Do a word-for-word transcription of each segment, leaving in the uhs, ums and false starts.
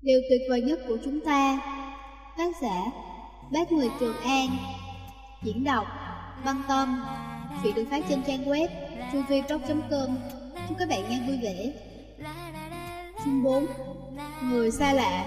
Điều tuyệt vời nhất của chúng ta. Tác giả Bác Người Trường An. Diễn đọc Băng Tâm. Chuyện được phát trên trang web trueviblog chấm com. Chúc các bạn nghe vui vẻ. Chương bốn. Người xa lạ.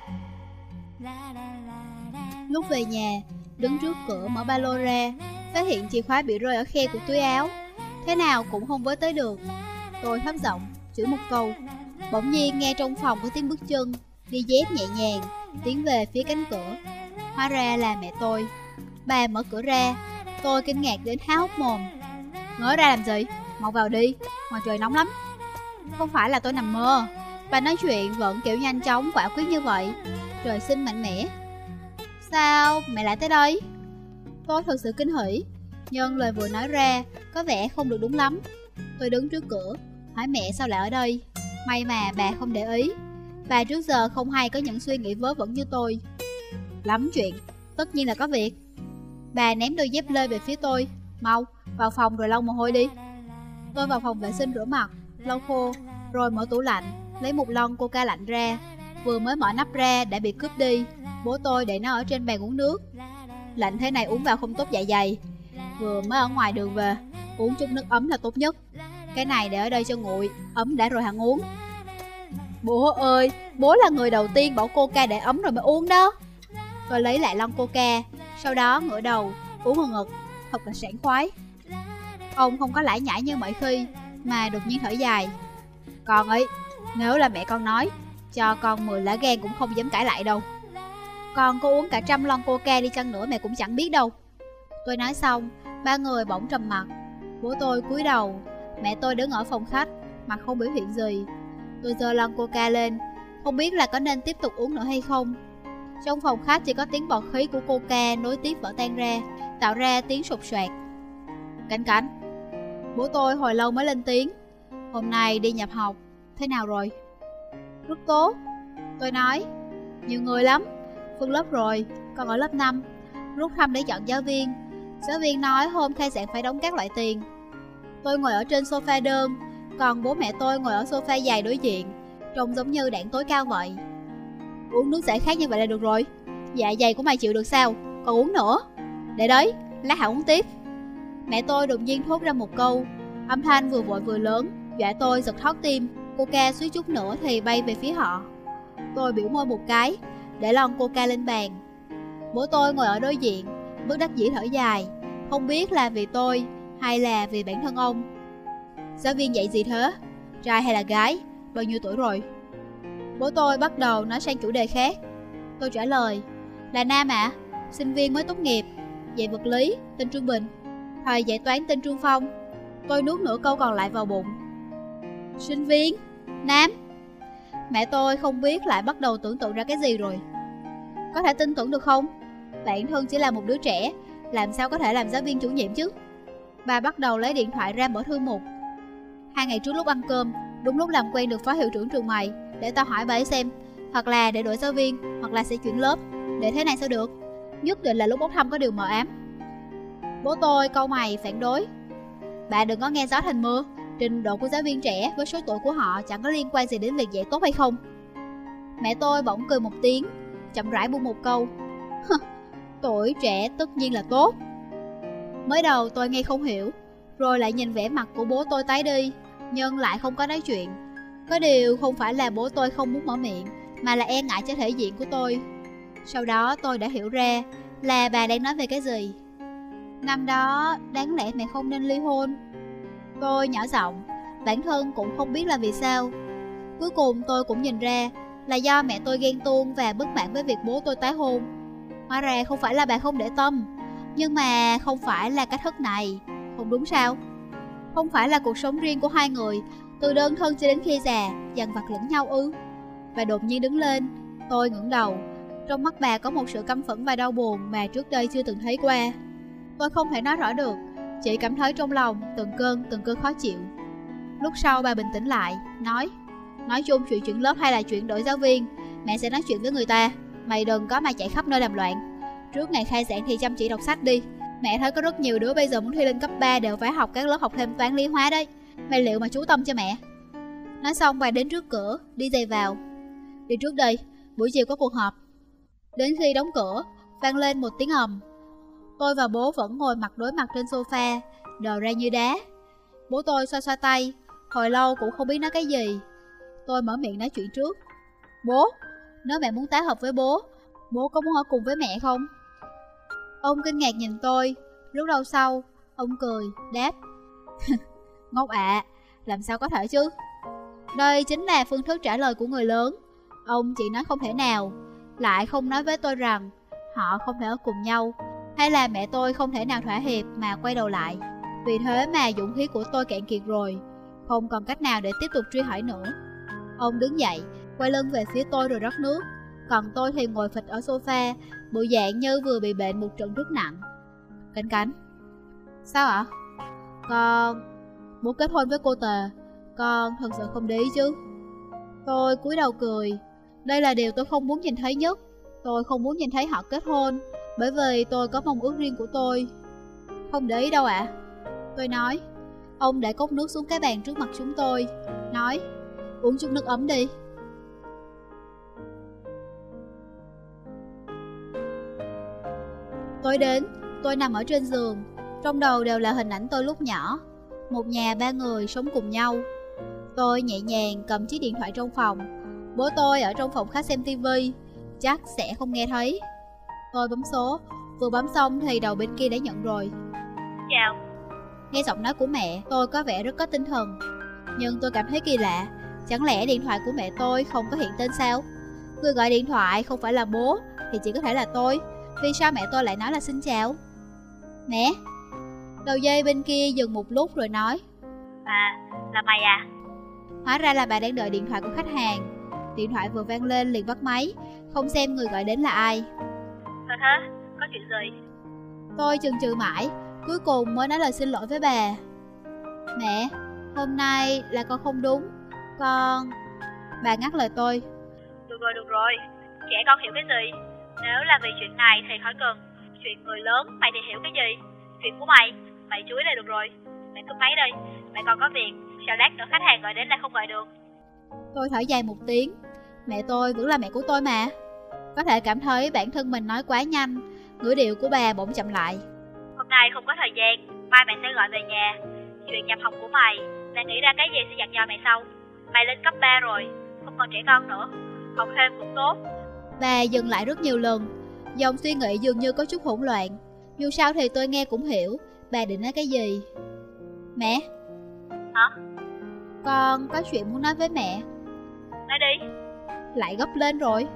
Lúc về nhà, đứng trước cửa mở ba lô ra, phát hiện chìa khóa bị rơi ở khe của túi áo. Thế nào cũng không với tới được. Tôi thấp giọng chửi một câu. Bỗng nhiên nghe trong phòng có tiếng bước chân đi dép nhẹ nhàng tiến về phía cánh cửa. Hóa ra là mẹ tôi. Bà mở cửa ra. Tôi kinh ngạc đến há hốc mồm. Ngỡ ra làm gì? Mau vào đi, ngoài trời nóng lắm. Không phải là tôi nằm mơ. Bà nói chuyện vẫn kiểu nhanh chóng quả quyết như vậy. Trời sinh mạnh mẽ. Sao mẹ lại tới đây? Tôi thật sự kinh hỉ, nhưng lời vừa nói ra có vẻ không được đúng lắm. Tôi đứng trước cửa hỏi mẹ sao lại ở đây. May mà bà không để ý. Bà trước giờ không hay có những suy nghĩ vớ vẩn như tôi. Lắm chuyện, tất nhiên là có việc. Bà ném đôi dép lê về phía tôi. Mau, vào phòng rồi lau mồ hôi đi. Tôi vào phòng vệ sinh rửa mặt, lau khô, rồi mở tủ lạnh, lấy một lon coca lạnh ra. Vừa mới mở nắp ra đã bị cướp đi. Bố tôi để nó ở trên bàn uống nước. Lạnh thế này uống vào không tốt dạ dày. Vừa mới ở ngoài đường về, uống chút nước ấm là tốt nhất. Cái này để ở đây cho nguội, ấm đã rồi hẳn uống. Bố ơi, bố là người đầu tiên bỏ coca để ấm rồi mới uống đó. Tôi lấy lại lon coca, sau đó ngửa đầu, uống ngực ngực, thật là sảng khoái. Ông không có lải nhải như mọi khi, mà đột nhiên thở dài. Con ấy, nếu là mẹ con nói, cho con mười lá gan cũng không dám cãi lại đâu. Con có uống cả trăm lon coca đi chăng nữa mẹ cũng chẳng biết đâu. Tôi nói xong, ba người bỗng trầm mặt. Bố tôi cúi đầu, mẹ tôi đứng ở phòng khách, mặt không biểu hiện gì. Tôi giơ lon coca lên, không biết là có nên tiếp tục uống nữa hay không. Trong phòng khách chỉ có tiếng bọt khí của coca nối tiếp vỡ tan ra, tạo ra tiếng sột soạt. Cảnh cảnh. Bố tôi hồi lâu mới lên tiếng. Hôm nay đi nhập học, thế nào rồi? Rất tốt. Tôi nói. Nhiều người lắm. Phân lớp rồi, con ở lớp năm. Rút thăm để chọn giáo viên. Giáo viên nói hôm khai giảng phải đóng các loại tiền. Tôi ngồi ở trên sofa đơn, còn bố mẹ tôi ngồi ở sofa dài đối diện, trông giống như đảng tối cao vậy. Uống nước giải khát như vậy là được rồi. Dạ dày của mày chịu được sao? Còn uống nữa. Để đấy, lát hãy uống tiếp. Mẹ tôi đột nhiên thốt ra một câu. Âm thanh vừa vội vừa lớn, dọa tôi giật thót tim. Coca suýt chút nữa thì bay về phía họ. Tôi biểu môi một cái, để lon coca lên bàn. Bố tôi ngồi ở đối diện, bất đắc dĩ thở dài. Không biết là vì tôi hay là vì bản thân ông. Giáo viên dạy gì thế? Trai hay là gái? Bao nhiêu tuổi rồi? Bố tôi bắt đầu nói sang chủ đề khác. Tôi trả lời. Là nam ạ, à? Sinh viên mới tốt nghiệp, dạy vật lý, tên Trương Bình. Thầy dạy toán tên Trương Phong. Tôi nuốt nửa câu còn lại vào bụng. Sinh viên? Nam? Mẹ tôi không biết lại bắt đầu tưởng tượng ra cái gì rồi. Có thể tin tưởng được không? Bản thân chỉ là một đứa trẻ, làm sao có thể làm giáo viên chủ nhiệm chứ? Bà bắt đầu lấy điện thoại ra mở thư mục. Hai ngày trước lúc ăn cơm, đúng lúc làm quen được phó hiệu trưởng trường mày. Để tao hỏi bà ấy xem, hoặc là để đổi giáo viên, hoặc là sẽ chuyển lớp. Để thế này sao được? Nhất định là lúc bốc thăm có điều mờ ám. Bố tôi cau mày phản đối. Bà đừng có nghe gió thành mưa. Trình độ của giáo viên trẻ với số tuổi của họ chẳng có liên quan gì đến việc dạy tốt hay không. Mẹ tôi bỗng cười một tiếng, chậm rãi buông một câu. Tuổi trẻ tất nhiên là tốt. Mới đầu tôi nghe không hiểu, rồi lại nhìn vẻ mặt của bố tôi tái đi, nhưng lại không có nói chuyện. Có điều không phải là bố tôi không muốn mở miệng, mà là e ngại cho thể diện của tôi. Sau đó tôi đã hiểu ra là bà đang nói về cái gì. Năm đó đáng lẽ mẹ không nên ly hôn. Tôi nhỏ giọng, bản thân cũng không biết là vì sao. Cuối cùng tôi cũng nhìn ra là do mẹ tôi ghen tuông và bất mãn với việc bố tôi tái hôn. Hóa ra không phải là bà không để tâm, nhưng mà không phải là cách thức này, không đúng sao? Không phải là cuộc sống riêng của hai người, từ đơn thân cho đến khi già, dằn vặt lẫn nhau ư? Bà đột nhiên đứng lên. Tôi ngẩng đầu. Trong mắt bà có một sự căm phẫn và đau buồn mà trước đây chưa từng thấy qua. Tôi không thể nói rõ được, chỉ cảm thấy trong lòng từng cơn từng cơn khó chịu. Lúc sau bà bình tĩnh lại, nói. Nói chung chuyện chuyển lớp hay là chuyện đổi giáo viên, mẹ sẽ nói chuyện với người ta. Mày đừng có mà chạy khắp nơi làm loạn. Trước ngày khai giảng thì chăm chỉ đọc sách đi. Mẹ thấy có rất nhiều đứa bây giờ muốn thi lên cấp ba đều phải học các lớp học thêm toán lý hóa đấy. Mày liệu mà chú tâm cho mẹ. Nói xong bà đến trước cửa, đi giày vào. Đi trước đây, buổi chiều có cuộc họp. Đến khi đóng cửa, vang lên một tiếng ầm. Tôi và bố vẫn ngồi mặt đối mặt trên sofa, đờ ra như đá. Bố tôi xoa xoa tay, hồi lâu cũng không biết nói cái gì. Tôi mở miệng nói chuyện trước. Bố, nếu mẹ muốn tái hợp với bố, bố có muốn ở cùng với mẹ không? Ông kinh ngạc nhìn tôi, rất lâu sau, ông cười, đáp. Ngốc ạ, à, làm sao có thể chứ? Đây chính là phương thức trả lời của người lớn. Ông chỉ nói không thể nào, lại không nói với tôi rằng họ không thể ở cùng nhau, hay là mẹ tôi không thể nào thỏa hiệp mà quay đầu lại. Vì thế mà dũng khí của tôi cạn kiệt rồi, không còn cách nào để tiếp tục truy hỏi nữa. Ông đứng dậy, quay lưng về phía tôi rồi rót nước. Còn tôi thì ngồi phịch ở sofa, bộ dạng như vừa bị bệnh một trận rất nặng. Cảnh Cảnh. Sao ạ? Con... Bố kết hôn với cô Tề. Con thật sự không để ý chứ? Tôi cúi đầu cười. Đây là điều tôi không muốn nhìn thấy nhất. Tôi không muốn nhìn thấy họ kết hôn, bởi vì tôi có mong ước riêng của tôi. Không để ý đâu ạ. À. Tôi nói. Ông để cốc nước xuống cái bàn trước mặt chúng tôi, nói, uống chút nước ấm đi. Tối đến, tôi nằm ở trên giường. Trong đầu đều là hình ảnh tôi lúc nhỏ. Một nhà ba người sống cùng nhau. Tôi nhẹ nhàng cầm chiếc điện thoại trong phòng. Bố tôi ở trong phòng khách xem tivi, chắc sẽ không nghe thấy. Tôi bấm số. Vừa bấm xong thì đầu bên kia đã nhận rồi. Chào. Nghe giọng nói của mẹ, tôi có vẻ rất có tinh thần. Nhưng tôi cảm thấy kỳ lạ. Chẳng lẽ điện thoại của mẹ tôi không có hiện tên sao? Người gọi điện thoại không phải là bố thì chỉ có thể là tôi. Vì sao mẹ tôi lại nói là xin chào? Mẹ. Đầu dây bên kia dừng một lúc rồi nói. À, là mày à? Hóa ra là bà đang đợi điện thoại của khách hàng. Điện thoại vừa vang lên liền bắt máy, không xem người gọi đến là ai. Sao thế? Có chuyện gì? Tôi chần chừ mãi, cuối cùng mới nói lời xin lỗi với bà. Mẹ, hôm nay là con không đúng. Con... Bà ngắt lời tôi. Được rồi, được rồi. Trẻ con hiểu cái gì? Nếu là vì chuyện này thì khỏi cần. Chuyện người lớn mày thì hiểu cái gì? Chuyện của mày, mày chuối là được rồi. Mày cúp máy đi, mày còn có việc. Sao lát nữa khách hàng gọi đến là không gọi được? Tôi thở dài một tiếng. Mẹ tôi vẫn là mẹ của tôi mà. Có thể cảm thấy bản thân mình nói quá nhanh. Ngữ điệu của bà bỗng chậm lại. Hôm nay không có thời gian, mai mẹ sẽ gọi về nhà. Chuyện nhập học của mày, mày nghĩ ra cái gì sẽ dặn dò mày sau. Mày lên cấp ba rồi, không còn trẻ con nữa. Học thêm cũng tốt. Bà dừng lại rất nhiều lần. Dòng suy nghĩ dường như có chút hỗn loạn. Dù sao thì tôi nghe cũng hiểu bà định nói cái gì. Mẹ. Hả? Con có chuyện muốn nói với mẹ. Nói đi. Lại gấp lên rồi.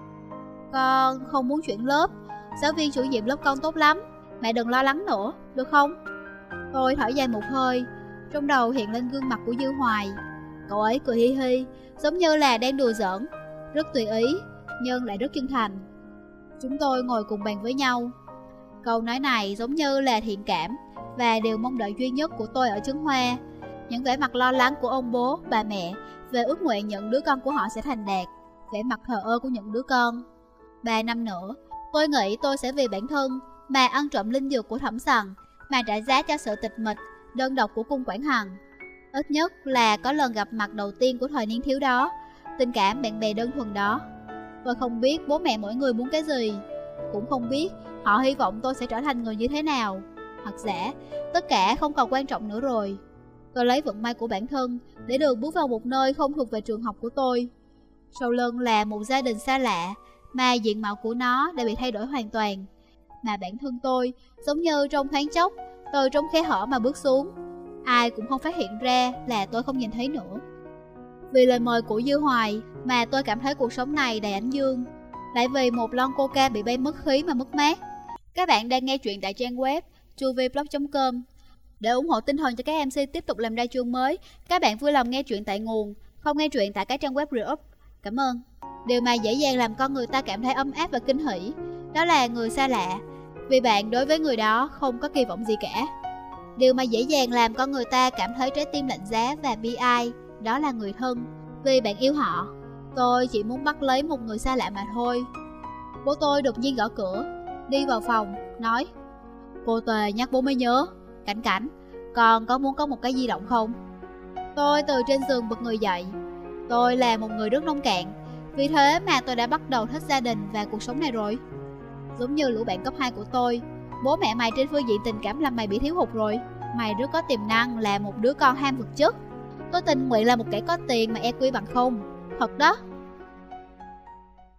Con không muốn chuyển lớp. Giáo viên chủ nhiệm lớp con tốt lắm. Mẹ đừng lo lắng nữa, được không? Tôi thở dài một hơi. Trong đầu hiện lên gương mặt của Dư Hoài. Cậu ấy cười hi hi, giống như là đang đùa giỡn. Rất tùy ý, nhưng lại rất chân thành. Chúng tôi ngồi cùng bàn với nhau. Câu nói này giống như là thiện cảm, và điều mong đợi duy nhất của tôi ở Trấn Hoa. Những vẻ mặt lo lắng của ông bố, bà mẹ về ước nguyện những đứa con của họ sẽ thành đạt, vẻ mặt thờ ơ của những đứa con. Ba năm nữa, tôi nghĩ tôi sẽ vì bản thân mà ăn trộm linh dược của Thẩm Sằng, mà trả giá cho sự tịch mịch, đơn độc của cung Quảng Hằng. Ít nhất là có lần gặp mặt đầu tiên của thời niên thiếu đó, tình cảm bạn bè đơn thuần đó. Tôi không biết bố mẹ mỗi người muốn cái gì, cũng không biết họ hy vọng tôi sẽ trở thành người như thế nào. Hoặc giả, tất cả không còn quan trọng nữa rồi. Tôi lấy vận may của bản thân để được bước vào một nơi không thuộc về trường học của tôi. Sau lưng là một gia đình xa lạ, mà diện mạo của nó đã bị thay đổi hoàn toàn. Mà bản thân tôi, giống như trong thoáng chốc, từ trong khe hở mà bước xuống. Ai cũng không phát hiện ra là tôi không nhìn thấy nữa. Vì lời mời của Dư Hoài mà tôi cảm thấy cuộc sống này đầy ánh dương. Lại vì một lon coca bị bay mất khí mà mất mát. Các bạn đang nghe chuyện tại trang web chuviblog chấm com. Để ủng hộ tinh thần cho các em xê tiếp tục làm ra chương mới, các bạn vui lòng nghe chuyện tại nguồn, không nghe chuyện tại các trang web re-up. Cảm ơn. Điều mà dễ dàng làm con người ta cảm thấy ấm áp và kinh hỉ, đó là người xa lạ, vì bạn đối với người đó không có kỳ vọng gì cả. Điều mà dễ dàng làm con người ta cảm thấy trái tim lạnh giá và bi ai, đó là người thân, vì bạn yêu họ. Tôi chỉ muốn bắt lấy một người xa lạ mà thôi. Bố tôi đột nhiên gõ cửa, đi vào phòng, nói: Cô Tề nhắc bố mới nhớ. Cảnh Cảnh, con có muốn có một cái di động không? Tôi từ trên giường bật người dậy. Tôi là một người rất nông cạn, Vì thế mà tôi đã bắt đầu thích gia đình và cuộc sống này rồi. Giống như lũ bạn cấp hai của tôi, bố mẹ mày trên phương diện tình cảm làm mày bị thiếu hụt rồi. Mày rất có tiềm năng là một đứa con ham vật chất. Tôi tình nguyện là một kẻ có tiền mà e quy bằng không. Thật đó.